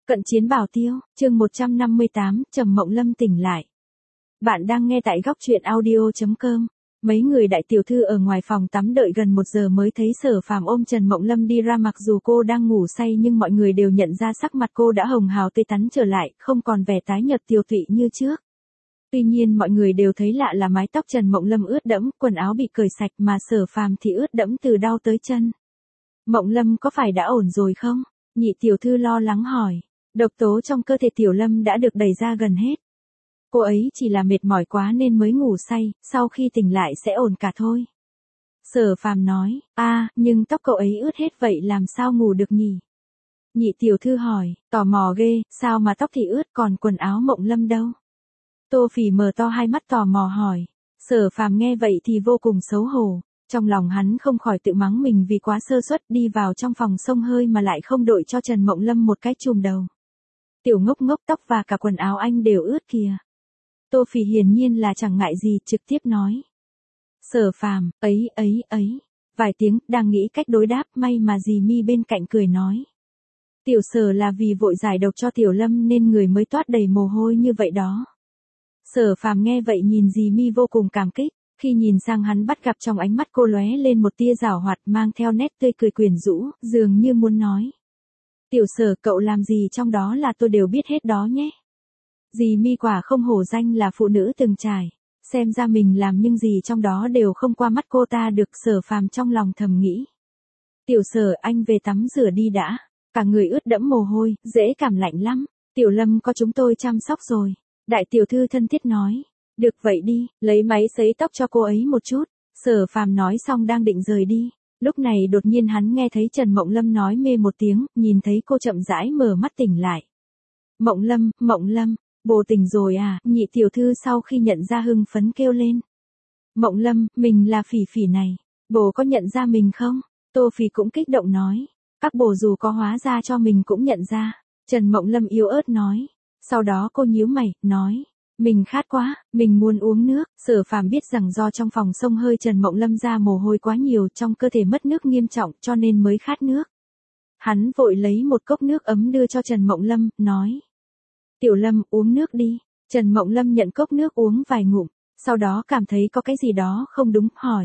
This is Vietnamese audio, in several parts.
Cận chiến bảo tiêu, chương 158, Trầm Mộng Lâm tỉnh lại. Bạn đang nghe tại góc truyện audio.com. Mấy người đại tiểu thư ở ngoài phòng tắm đợi gần 1 giờ mới thấy Sở Phàm ôm Trần Mộng Lâm đi ra, mặc dù cô đang ngủ say nhưng mọi người đều nhận ra sắc mặt cô đã hồng hào tươi tắn trở lại, không còn vẻ tái nhợt tiều tụy như trước. Tuy nhiên mọi người đều thấy lạ là mái tóc Trần Mộng Lâm ướt đẫm, quần áo bị cởi sạch mà Sở Phàm thì ướt đẫm từ đau tới chân. Mộng Lâm có phải đã ổn rồi không? Nhị tiểu thư lo lắng hỏi. Độc tố trong cơ thể Tiểu Lâm đã được đẩy ra gần hết. Cô ấy chỉ là mệt mỏi quá nên mới ngủ say, sau khi tỉnh lại sẽ ổn cả thôi. Sở Phàm nói, nhưng tóc cậu ấy ướt hết vậy làm sao ngủ được nhỉ? Nhị tiểu thư hỏi, tò mò ghê, sao mà tóc thì ướt còn quần áo Mộng Lâm đâu? Tô Phỉ mở to hai mắt tò mò hỏi. Sở Phàm nghe vậy thì vô cùng xấu hổ. Trong lòng hắn không khỏi tự mắng mình vì quá sơ suất đi vào trong phòng xông hơi mà lại không đội cho Trần Mộng Lâm một cái chùm đầu. Tiểu ngốc ngốc, tóc và cả quần áo anh đều ướt kìa. Tô Phỉ hiển nhiên là chẳng ngại gì, trực tiếp nói. Sở Phàm, ấy. Vài tiếng, đang nghĩ cách đối đáp, may mà dì Mi bên cạnh cười nói. Tiểu Sở là vì vội giải độc cho Tiểu Lâm nên người mới toát đầy mồ hôi như vậy đó. Sở Phàm nghe vậy nhìn dì Mi vô cùng cảm kích. Khi nhìn sang hắn bắt gặp trong ánh mắt cô lóe lên một tia giảo hoạt mang theo nét tươi cười quyến rũ, dường như muốn nói. Tiểu Sở, cậu làm gì trong đó là tôi đều biết hết đó nhé. Dì Mi quả không hổ danh là phụ nữ từng trải. Xem ra mình làm nhưng gì trong đó đều không qua mắt cô ta được. Sở Phàm trong lòng thầm nghĩ. Tiểu Sở, anh về tắm rửa đi đã. Cả người ướt đẫm mồ hôi, dễ cảm lạnh lắm. Tiểu Lâm có chúng tôi chăm sóc rồi. Đại tiểu thư thân thiết nói. Được vậy đi, lấy máy sấy tóc cho cô ấy một chút. Sở Phàm nói xong đang định rời đi. Lúc này đột nhiên hắn nghe thấy Trần Mộng Lâm nói mê một tiếng, nhìn thấy cô chậm rãi mở mắt tỉnh lại. Mộng Lâm, bồ tỉnh rồi à? Nhị tiểu thư sau khi nhận ra hưng phấn kêu lên. Mộng Lâm, mình là Phỉ Phỉ này. Bồ có nhận ra mình không? Tô Phỉ cũng kích động nói. Các bồ dù có hóa ra cho mình cũng nhận ra. Trần Mộng Lâm yếu ớt nói. Sau đó cô nhíu mày, nói. Mình khát quá, mình muốn uống nước. Sở Phàm biết rằng do trong phòng xông hơi Trần Mộng Lâm ra mồ hôi quá nhiều, trong cơ thể mất nước nghiêm trọng cho nên mới khát nước. Hắn vội lấy một cốc nước ấm đưa cho Trần Mộng Lâm, nói. Tiểu Lâm, uống nước đi. Trần Mộng Lâm nhận cốc nước uống vài ngụm, sau đó cảm thấy có cái gì đó không đúng, hỏi.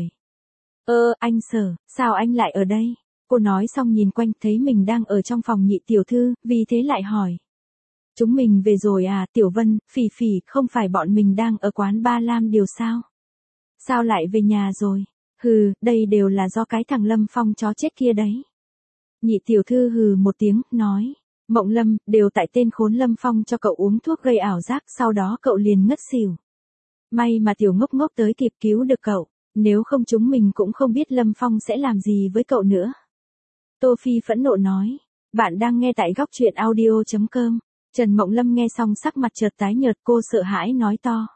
Anh Sở, sao anh lại ở đây? Cô nói xong nhìn quanh thấy mình đang ở trong phòng nhị tiểu thư, vì thế lại hỏi. Chúng mình về rồi à? Tiểu Vân, Phỉ Phỉ, không phải bọn mình đang ở quán Ba Lam Điều sao? Sao lại về nhà rồi? Hừ, đây đều là do cái thằng Lâm Phong chó chết kia đấy. Nhị tiểu thư hừ một tiếng, nói. Mộng Lâm, đều tại tên khốn Lâm Phong cho cậu uống thuốc gây ảo giác, sau đó cậu liền ngất xỉu. May mà tiểu ngốc ngốc tới kịp cứu được cậu, nếu không chúng mình cũng không biết Lâm Phong sẽ làm gì với cậu nữa. Tô Phi phẫn nộ nói. Bạn đang nghe tại góc truyện audio.com. Trần Mộng Lâm nghe xong sắc mặt chợt tái nhợt, cô sợ hãi nói to.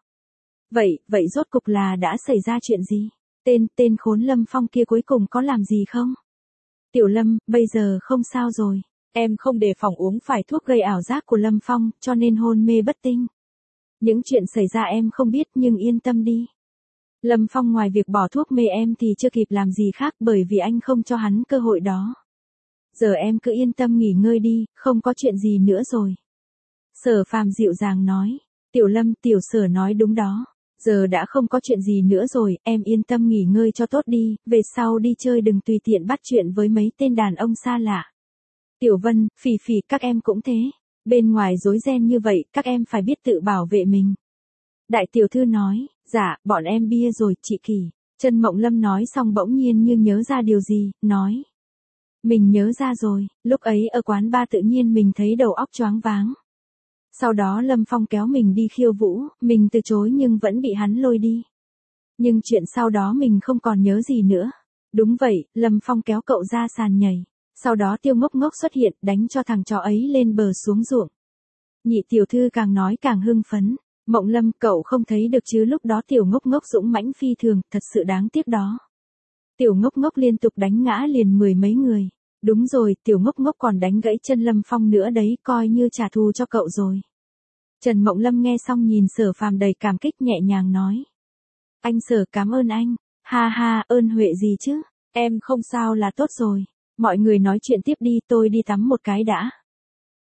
Vậy rốt cục là đã xảy ra chuyện gì? Tên khốn Lâm Phong kia cuối cùng có làm gì không? Tiểu Lâm, bây giờ không sao rồi. Em không đề phòng uống phải thuốc gây ảo giác của Lâm Phong, cho nên hôn mê bất tỉnh. Những chuyện xảy ra em không biết nhưng yên tâm đi. Lâm Phong ngoài việc bỏ thuốc mê em thì chưa kịp làm gì khác bởi vì anh không cho hắn cơ hội đó. Giờ em cứ yên tâm nghỉ ngơi đi, không có chuyện gì nữa rồi. Sở Phàm dịu dàng nói. Tiểu Lâm, Tiểu Sở nói đúng đó. Giờ đã không có chuyện gì nữa rồi, em yên tâm nghỉ ngơi cho tốt đi, về sau đi chơi đừng tùy tiện bắt chuyện với mấy tên đàn ông xa lạ. Tiểu Vân, Phỉ Phỉ, các em cũng thế. Bên ngoài rối ren như vậy, các em phải biết tự bảo vệ mình. Đại tiểu thư nói, dạ, bọn em bia rồi, chị Kỳ. Trần Mộng Lâm nói xong bỗng nhiên như nhớ ra điều gì, nói. Mình nhớ ra rồi, lúc ấy ở quán bar tự nhiên mình thấy đầu óc choáng váng. Sau đó Lâm Phong kéo mình đi khiêu vũ, mình từ chối nhưng vẫn bị hắn lôi đi. Nhưng chuyện sau đó mình không còn nhớ gì nữa. Đúng vậy, Lâm Phong kéo cậu ra sàn nhảy. Sau đó Tiêu Ngốc Ngốc xuất hiện, đánh cho thằng chó ấy lên bờ xuống ruộng. Nhị tiểu thư càng nói càng hưng phấn. Mộng Lâm, cậu không thấy được chứ, lúc đó Tiểu Ngốc Ngốc dũng mãnh phi thường, thật sự đáng tiếc đó. Tiểu Ngốc Ngốc liên tục đánh ngã liền 10 mấy người. Đúng rồi, Tiểu Ngốc Ngốc còn đánh gãy chân Lâm Phong nữa đấy, coi như trả thù cho cậu rồi. Trần Mộng Lâm nghe xong nhìn Sở Phàm đầy cảm kích nhẹ nhàng nói. Anh Sở, cảm ơn anh. Ha, ơn huệ gì chứ, em không sao là tốt rồi. Mọi người nói chuyện tiếp đi, tôi đi tắm một cái đã.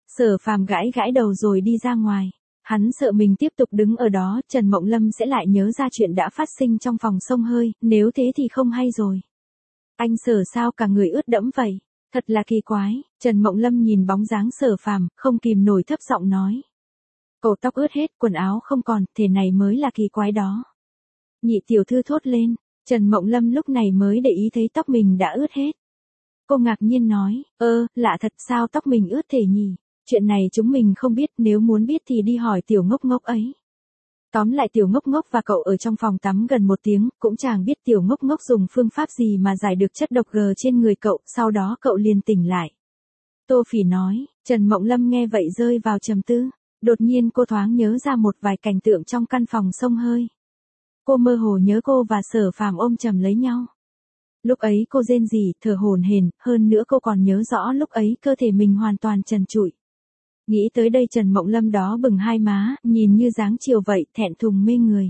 Sở Phàm gãi gãi đầu rồi đi ra ngoài. Hắn sợ mình tiếp tục đứng ở đó, Trần Mộng Lâm sẽ lại nhớ ra chuyện đã phát sinh trong phòng xông hơi, nếu thế thì không hay rồi. Anh Sở sao cả người ướt đẫm vậy? Thật là kỳ quái, Trần Mộng Lâm nhìn bóng dáng Sở Phàm, không kìm nổi thấp giọng nói. Cậu tóc ướt hết, quần áo không còn, thế này mới là kỳ quái đó. Nhị tiểu thư thốt lên, Trần Mộng Lâm lúc này mới để ý thấy tóc mình đã ướt hết. Cô ngạc nhiên nói, lạ thật sao tóc mình ướt thế nhỉ? Chuyện này chúng mình không biết, nếu muốn biết thì đi hỏi tiểu ngốc ngốc ấy. Tóm lại tiểu ngốc ngốc và cậu ở trong phòng tắm gần 1 tiếng, cũng chẳng biết tiểu ngốc ngốc dùng phương pháp gì mà giải được chất độc G trên người cậu, sau đó cậu liền tỉnh lại. Tô Phỉ nói, Trần Mộng Lâm nghe vậy rơi vào trầm tư, đột nhiên cô thoáng nhớ ra một vài cảnh tượng trong căn phòng xông hơi. Cô mơ hồ nhớ cô và Sở Phàm ôm chầm lấy nhau. Lúc ấy cô rên rỉ, thở hổn hển, hơn nữa cô còn nhớ rõ lúc ấy cơ thể mình hoàn toàn trần trụi. Nghĩ tới đây Trần Mộng Lâm đó bừng hai má, nhìn như dáng chiều vậy, thẹn thùng mê người.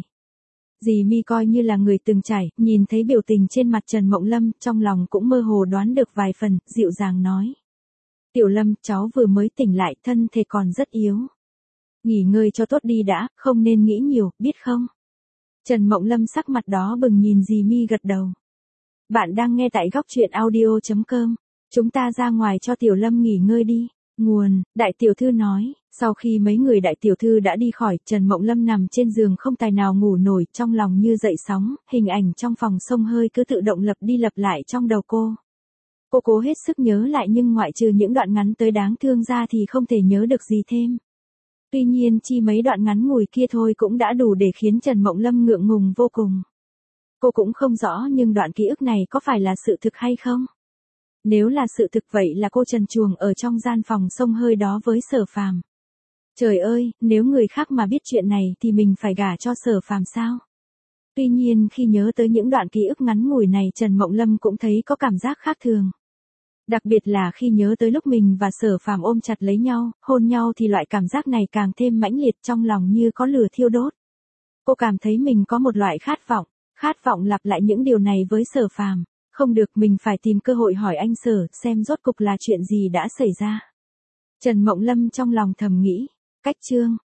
Dì Mi coi như là người từng trải, nhìn thấy biểu tình trên mặt Trần Mộng Lâm, trong lòng cũng mơ hồ đoán được vài phần, dịu dàng nói. Tiểu Lâm, cháu vừa mới tỉnh lại, thân thể còn rất yếu. Nghỉ ngơi cho tốt đi đã, không nên nghĩ nhiều, biết không? Trần Mộng Lâm sắc mặt đó bừng nhìn dì Mi gật đầu. Bạn đang nghe tại góc truyện audio.com. Chúng ta ra ngoài cho Tiểu Lâm nghỉ ngơi đi. Nguồn, đại tiểu thư nói, sau khi mấy người đại tiểu thư đã đi khỏi, Trần Mộng Lâm nằm trên giường không tài nào ngủ nổi, trong lòng như dậy sóng, hình ảnh trong phòng xông hơi cứ tự động lặp đi lặp lại trong đầu cô. Cô cố hết sức nhớ lại nhưng ngoại trừ những đoạn ngắn tới đáng thương ra thì không thể nhớ được gì thêm. Tuy nhiên chi mấy đoạn ngắn ngủi kia thôi cũng đã đủ để khiến Trần Mộng Lâm ngượng ngùng vô cùng. Cô cũng không rõ nhưng đoạn ký ức này có phải là sự thực hay không? Nếu là sự thực vậy là cô trần truồng ở trong gian phòng xông hơi đó với Sở Phàm. Trời ơi, nếu người khác mà biết chuyện này thì mình phải gả cho Sở Phàm sao? Tuy nhiên khi nhớ tới những đoạn ký ức ngắn ngủi này Trần Mộng Lâm cũng thấy có cảm giác khác thường. Đặc biệt là khi nhớ tới lúc mình và Sở Phàm ôm chặt lấy nhau, hôn nhau thì loại cảm giác này càng thêm mãnh liệt trong lòng như có lửa thiêu đốt. Cô cảm thấy mình có một loại khát vọng lặp lại những điều này với Sở Phàm. Không được, mình phải tìm cơ hội hỏi anh Sở xem rốt cục là chuyện gì đã xảy ra. Trần Mộng Lâm trong lòng thầm nghĩ. Cách chương